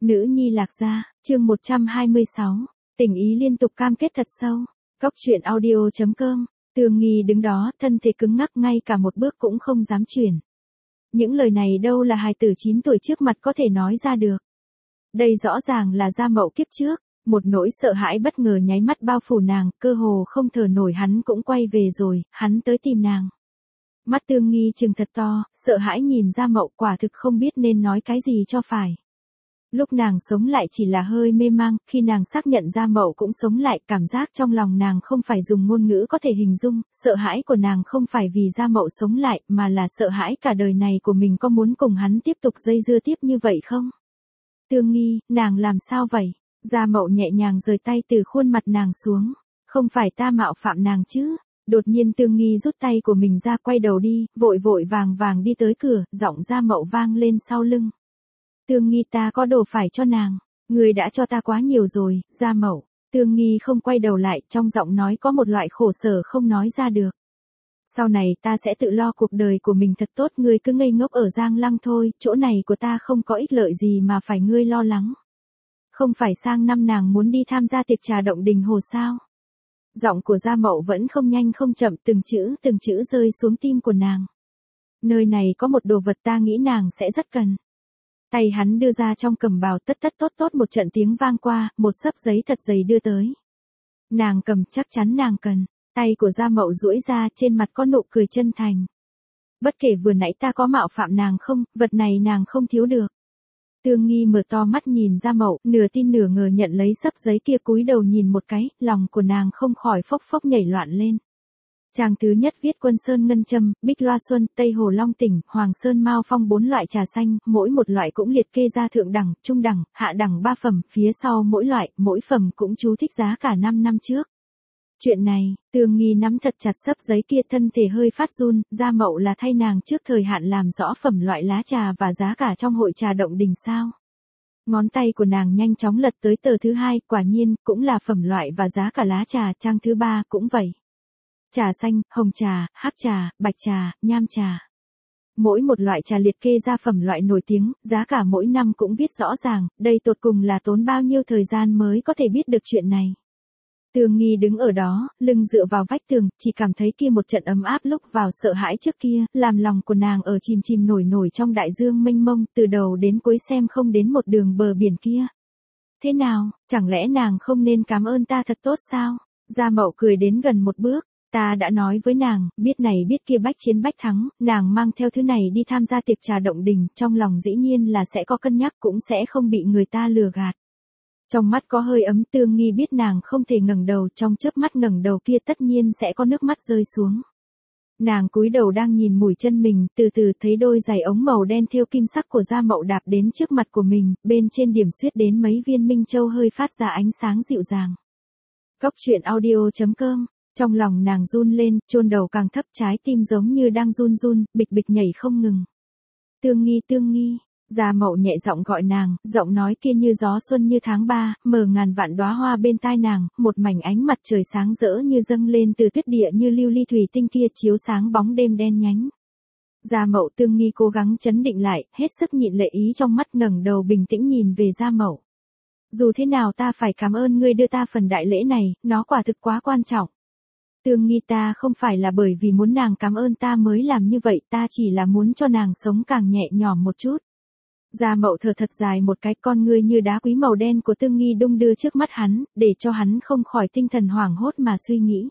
Nữ nhi Lạc Gia, chương 126, tình ý liên tục cam kết thật sâu. Cóc truyện audio.com, Tường Nghi đứng đó, thân thể cứng ngắc ngay cả một bước cũng không dám chuyển. Những lời này đâu là hài tử 9 tuổi trước mặt có thể nói ra được. Đây rõ ràng là Gia Mậu kiếp trước, một nỗi sợ hãi bất ngờ nháy mắt bao phủ nàng, cơ hồ không thở nổi hắn cũng quay về rồi, hắn tới tìm nàng. Mắt Tường Nghi trừng thật to, sợ hãi nhìn Gia Mậu quả thực không biết nên nói cái gì cho phải. Lúc nàng sống lại chỉ là hơi mê mang, khi nàng xác nhận Gia Mậu cũng sống lại, cảm giác trong lòng nàng không phải dùng ngôn ngữ có thể hình dung, sợ hãi của nàng không phải vì Gia Mậu sống lại, mà là sợ hãi cả đời này của mình có muốn cùng hắn tiếp tục dây dưa tiếp như vậy không? Tường Nghi, nàng làm sao vậy? Gia Mậu nhẹ nhàng rời tay từ khuôn mặt nàng xuống, không phải ta mạo phạm nàng chứ? Đột nhiên Tường Nghi rút tay của mình ra quay đầu đi, vội vội vàng vàng đi tới cửa, giọng Gia Mậu vang lên sau lưng. Tường Nghi, ta có đồ phải cho nàng, người đã cho ta quá nhiều rồi, Gia Mậu. Tường Nghi không quay đầu lại, trong giọng nói có một loại khổ sở không nói ra được. Sau này ta sẽ tự lo cuộc đời của mình thật tốt, ngươi cứ ngây ngốc ở Giang Lăng thôi, chỗ này của ta không có ích lợi gì mà phải ngươi lo lắng. Không phải sang năm nàng muốn đi tham gia tiệc trà động đình hồ sao? Giọng của Gia Mậu vẫn không nhanh không chậm, từng chữ rơi xuống tim của nàng. Nơi này có một đồ vật ta nghĩ nàng sẽ rất cần. Tay hắn đưa ra trong cầm bào, tất tốt một trận tiếng vang qua, một xấp giấy thật dày đưa tới. Nàng cầm, chắc chắn nàng cần. Tay của Gia Mậu duỗi ra, trên mặt có nụ cười chân thành. Bất kể vừa nãy ta có mạo phạm nàng không, vật này nàng không thiếu được. Tường Nghi mở to mắt nhìn Gia Mậu, nửa tin nửa ngờ nhận lấy xấp giấy kia, cúi đầu nhìn một cái, lòng của nàng không khỏi phốc phốc nhảy loạn lên. Trang thứ nhất viết Quân Sơn Ngân Châm, Bích Loa Xuân, Tây Hồ Long Tỉnh, Hoàng Sơn Mao Phong 4 loại trà xanh, mỗi một loại cũng liệt kê ra thượng đẳng, trung đẳng, hạ đẳng 3 phẩm, phía sau mỗi loại, mỗi phẩm cũng chú thích giá cả 5 năm trước. Chuyện này, Tường Nghi nắm thật chặt xấp giấy kia, thân thể hơi phát run, Gia Mậu là thay nàng trước thời hạn làm rõ phẩm loại lá trà và giá cả trong hội trà động đình sao? Ngón tay của nàng nhanh chóng lật tới tờ thứ 2, quả nhiên, cũng là phẩm loại và giá cả lá trà, trang thứ 3 cũng vậy. Trà xanh, hồng trà, hắc trà, bạch trà, nham trà. Mỗi một loại trà liệt kê ra phẩm loại nổi tiếng, giá cả mỗi năm cũng viết rõ ràng, đây tột cùng là tốn bao nhiêu thời gian mới có thể biết được chuyện này. Tường Nghi đứng ở đó, lưng dựa vào vách tường, chỉ cảm thấy kia một trận ấm áp lúc vào sợ hãi trước kia, làm lòng của nàng ở chìm nổi trong đại dương mênh mông, từ đầu đến cuối xem không đến một đường bờ biển kia. Thế nào, chẳng lẽ nàng không nên cảm ơn ta thật tốt sao? Gia Mậu cười đến gần một bước. Ta đã nói với nàng, biết này biết kia, bách chiến bách thắng, nàng mang theo thứ này đi tham gia tiệc trà động đình, trong lòng dĩ nhiên là sẽ có cân nhắc, cũng sẽ không bị người ta lừa gạt. Trong mắt có hơi ấm. Tường Nghi biết nàng không thể ngẩng đầu, trong chớp mắt ngẩng đầu kia tất nhiên sẽ có nước mắt rơi xuống. Nàng cúi đầu đang nhìn mũi chân mình, từ từ thấy đôi giày ống màu đen thêu kim sắc của Gia Mậu đạp đến trước mặt của mình, bên trên điểm xuyết đến mấy viên minh châu hơi phát ra ánh sáng dịu dàng. Cóc truyện audio.com. Trong lòng nàng run lên, chôn đầu càng thấp, trái tim giống như đang run, bịch bịch nhảy không ngừng. Tường Nghi, Gia Mậu nhẹ giọng gọi nàng, giọng nói kia như gió xuân như tháng 3, mở ngàn vạn đóa hoa bên tai nàng, một mảnh ánh mặt trời sáng rỡ như dâng lên từ tuyết địa, như lưu ly thủy tinh kia chiếu sáng bóng đêm đen nhánh. Gia Mậu. Tường Nghi cố gắng trấn định lại, hết sức nhịn lệ ý trong mắt, ngẩng đầu bình tĩnh nhìn về Gia Mậu. Dù thế nào ta phải cảm ơn ngươi đưa ta phần đại lễ này, nó quả thực quá quan trọng. Tường Nghi, ta không phải là bởi vì muốn nàng cảm ơn ta mới làm như vậy, ta chỉ là muốn cho nàng sống càng nhẹ nhõm một chút. Gia Mậu thở thật dài một cái, con ngươi như đá quý màu đen của Tường Nghi đung đưa trước mắt hắn, để cho hắn không khỏi tinh thần hoảng hốt mà suy nghĩ.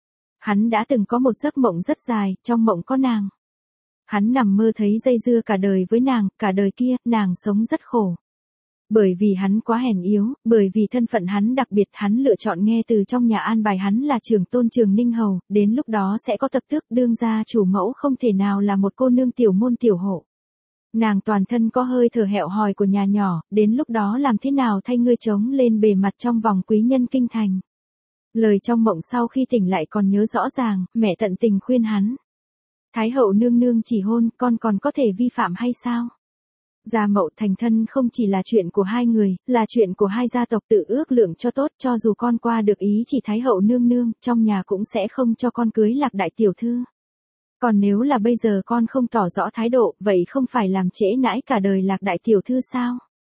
Hắn đã từng có một giấc mộng rất dài, trong mộng có nàng. Hắn nằm mơ thấy dây dưa cả đời với nàng, cả đời kia, nàng sống rất khổ. Bởi vì hắn quá hèn yếu, bởi vì thân phận hắn đặc biệt, hắn lựa chọn nghe từ trong nhà an bài hắn là trưởng tôn Trường Ninh Hầu, đến lúc đó sẽ có tập tước, đương gia chủ mẫu không thể nào là một cô nương tiểu môn tiểu hộ. Nàng toàn thân có hơi thở hẹo hòi của nhà nhỏ, đến lúc đó làm thế nào thay ngươi trống lên bề mặt trong vòng quý nhân kinh thành. Lời trong mộng sau khi tỉnh lại còn nhớ rõ ràng, mẹ tận tình khuyên hắn. Thái hậu nương nương chỉ hôn, con còn có thể vi phạm hay sao? Gia Mậu, thành thân không chỉ là chuyện của hai người, là chuyện của hai gia tộc, tự ước lượng cho tốt, cho dù con qua được ý chỉ Thái hậu nương nương, trong nhà cũng sẽ không cho con cưới Lạc đại tiểu thư. Còn nếu là bây giờ con không tỏ rõ thái độ, vậy không phải làm trễ nãi cả đời Lạc đại tiểu thư sao?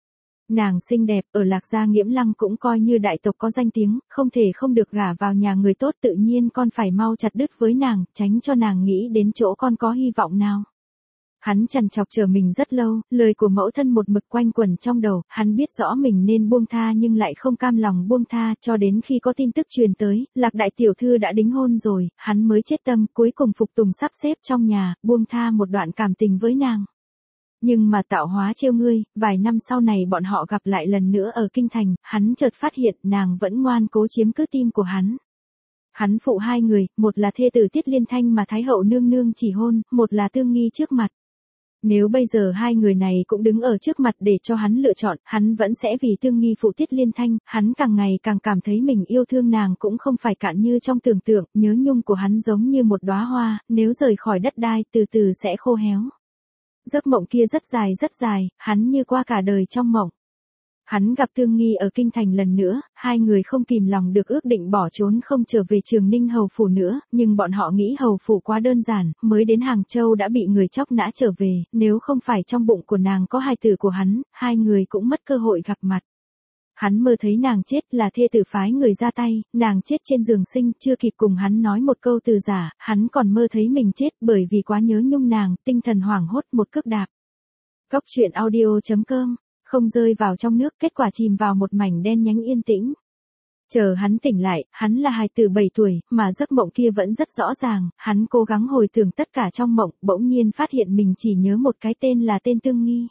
Nàng xinh đẹp, ở Lạc Gia Nghiễm Lăng cũng coi như đại tộc có danh tiếng, không thể không được gả vào nhà người tốt, tự nhiên con phải mau chặt đứt với nàng, tránh cho nàng nghĩ đến chỗ con có hy vọng nào. Hắn trằn trọc chờ mình rất lâu, lời của mẫu thân một mực quanh quẩn trong đầu, hắn biết rõ mình nên buông tha nhưng lại không cam lòng buông tha, cho đến khi có tin tức truyền tới, Lạc đại tiểu thư đã đính hôn rồi, hắn mới chết tâm, cuối cùng phục tùng sắp xếp trong nhà, buông tha một đoạn cảm tình với nàng. Nhưng mà tạo hóa trêu ngươi, vài năm sau này bọn họ gặp lại lần nữa ở kinh thành, hắn chợt phát hiện nàng vẫn ngoan cố chiếm cứ tim của hắn. Hắn phụ hai người, một là thê tử Tiết Liên Thanh mà Thái hậu nương nương chỉ hôn, một là Tương Nghi trước mặt. Nếu bây giờ hai người này cũng đứng ở trước mặt để cho hắn lựa chọn, hắn vẫn sẽ vì Tương Nghi phụ Tiết Liên Thanh, hắn càng ngày càng cảm thấy mình yêu thương nàng cũng không phải cạn như trong tưởng tượng, nhớ nhung của hắn giống như một đóa hoa, nếu rời khỏi đất đai từ từ sẽ khô héo. Giấc mộng kia rất dài, hắn như qua cả đời trong mộng. Hắn gặp Tương Nghi ở kinh thành lần nữa, hai người không kìm lòng được ước định bỏ trốn không trở về Trường Ninh hầu phủ nữa, nhưng bọn họ nghĩ hầu phủ quá đơn giản, mới đến Hàng Châu đã bị người chóc nã trở về, nếu không phải trong bụng của nàng có hài tử của hắn, hai người cũng mất cơ hội gặp mặt. Hắn mơ thấy nàng chết là thê tử phái người ra tay, nàng chết trên giường sinh, chưa kịp cùng hắn nói một câu từ giả, hắn còn mơ thấy mình chết bởi vì quá nhớ nhung nàng, tinh thần hoảng hốt một cước đạp. Cóc truyện audio.com, không rơi vào trong nước, kết quả chìm vào một mảnh đen nhánh yên tĩnh. Chờ hắn tỉnh lại, hắn là hài tử 7 tuổi, mà giấc mộng kia vẫn rất rõ ràng, hắn cố gắng hồi tưởng tất cả trong mộng, bỗng nhiên phát hiện mình chỉ nhớ một cái tên là tên Tương Nghi.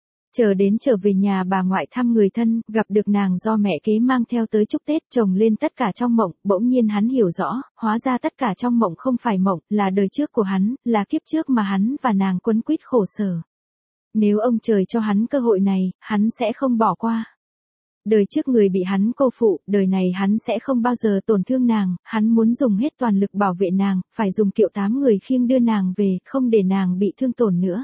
Trở về nhà bà ngoại thăm người thân, gặp được nàng do mẹ kế mang theo tới chúc Tết, chồng lên tất cả trong mộng, bỗng nhiên hắn hiểu rõ, hóa ra tất cả trong mộng không phải mộng, là đời trước của hắn, là kiếp trước mà hắn và nàng quấn quýt khổ sở. Nếu ông trời cho hắn cơ hội này, hắn sẽ không bỏ qua. Đời trước người bị hắn cô phụ, đời này hắn sẽ không bao giờ tổn thương nàng, hắn muốn dùng hết toàn lực bảo vệ nàng, phải dùng kiệu 8 người khiêng đưa nàng về, không để nàng bị thương tổn nữa.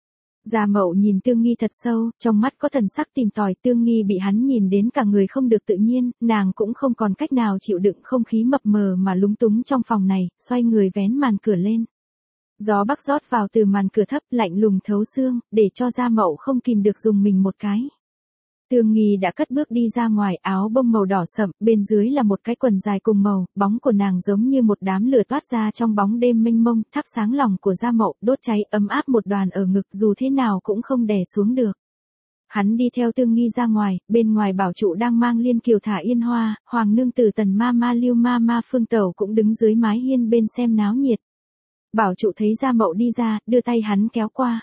Gia Mậu nhìn Tương Nghi thật sâu, trong mắt có thần sắc tìm tòi, Tương Nghi bị hắn nhìn đến cả người không được tự nhiên, nàng cũng không còn cách nào chịu đựng không khí mập mờ mà lúng túng trong phòng này, xoay người vén màn cửa lên. Gió bắc rót vào từ màn cửa thấp, lạnh lùng thấu xương, để cho Gia Mậu không kìm được dùng mình một cái. Tương Nghi đã cất bước đi ra ngoài, áo bông màu đỏ sậm, bên dưới là một cái quần dài cùng màu, bóng của nàng giống như một đám lửa toát ra trong bóng đêm mênh mông, thắp sáng lòng của Gia Mậu, đốt cháy ấm áp một đoàn ở ngực, dù thế nào cũng không đè xuống được. Hắn đi theo Tương Nghi ra ngoài, bên ngoài Bảo Trụ đang mang Liên Kiều thả yên hoa, Hoàng nương tử Tần ma ma Lưu ma ma Phương Tẩu cũng đứng dưới mái hiên bên xem náo nhiệt. Bảo Trụ thấy Gia Mậu đi ra, đưa tay hắn kéo qua.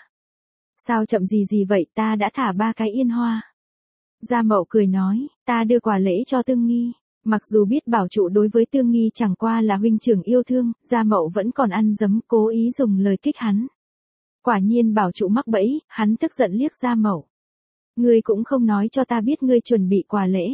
Sao chậm gì vậy, ta đã thả 3 cái yên hoa. Gia Mậu cười nói, ta đưa quà lễ cho Tương Nghi. Mặc dù biết Bảo Trụ đối với Tương Nghi chẳng qua là huynh trưởng yêu thương, Gia Mậu vẫn còn ăn dấm, cố ý dùng lời kích hắn. Quả nhiên Bảo Trụ mắc bẫy, hắn tức giận liếc Gia Mậu. Ngươi cũng không nói cho ta biết ngươi chuẩn bị quà lễ.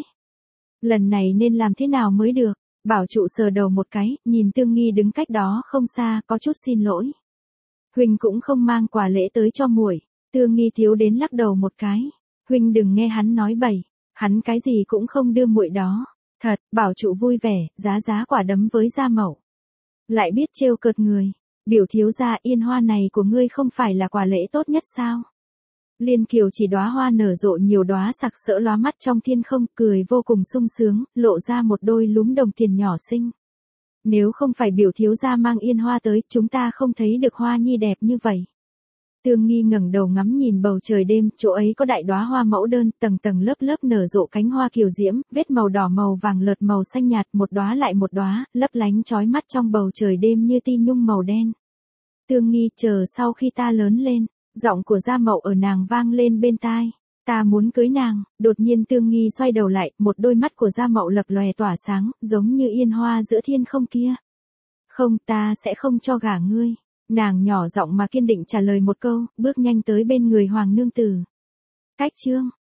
Lần này nên làm thế nào mới được? Bảo Trụ sờ đầu một cái, nhìn Tương Nghi đứng cách đó không xa, có chút xin lỗi. Huynh cũng không mang quà lễ tới cho muội. Tương Nghi thiếu đến lắc đầu một cái. Huynh đừng nghe hắn nói bậy, hắn cái gì cũng không đưa muội đó. Thật, Bảo Trụ vui vẻ, giá quả đấm với Gia Mậu. Lại biết trêu cợt người. Biểu thiếu gia, yên hoa này của ngươi không phải là quà lễ tốt nhất sao? Liên Kiều chỉ đóa hoa nở rộ nhiều đóa sặc sỡ lóa mắt trong thiên không, cười vô cùng sung sướng, lộ ra một đôi lúm đồng tiền nhỏ xinh. Nếu không phải biểu thiếu gia mang yên hoa tới, chúng ta không thấy được hoa nhi đẹp như vậy. Tương Nghi ngẩng đầu ngắm nhìn bầu trời đêm, chỗ ấy có đại đóa hoa mẫu đơn, tầng tầng lớp lớp nở rộ cánh hoa kiều diễm, vết màu đỏ màu vàng lợt màu xanh nhạt, một đóa lại một đóa, lấp lánh chói mắt trong bầu trời đêm như ti nhung màu đen. Tương Nghi, chờ sau khi ta lớn lên, giọng của Gia Mậu ở nàng vang lên bên tai. Ta muốn cưới nàng. Đột nhiên Tương Nghi xoay đầu lại, một đôi mắt của Gia Mậu lập lòe tỏa sáng, giống như yên hoa giữa thiên không kia. Không, ta sẽ không cho gả ngươi. Nàng nhỏ giọng mà kiên định trả lời một câu, bước nhanh tới bên người Hoàng nương tử. Cách chương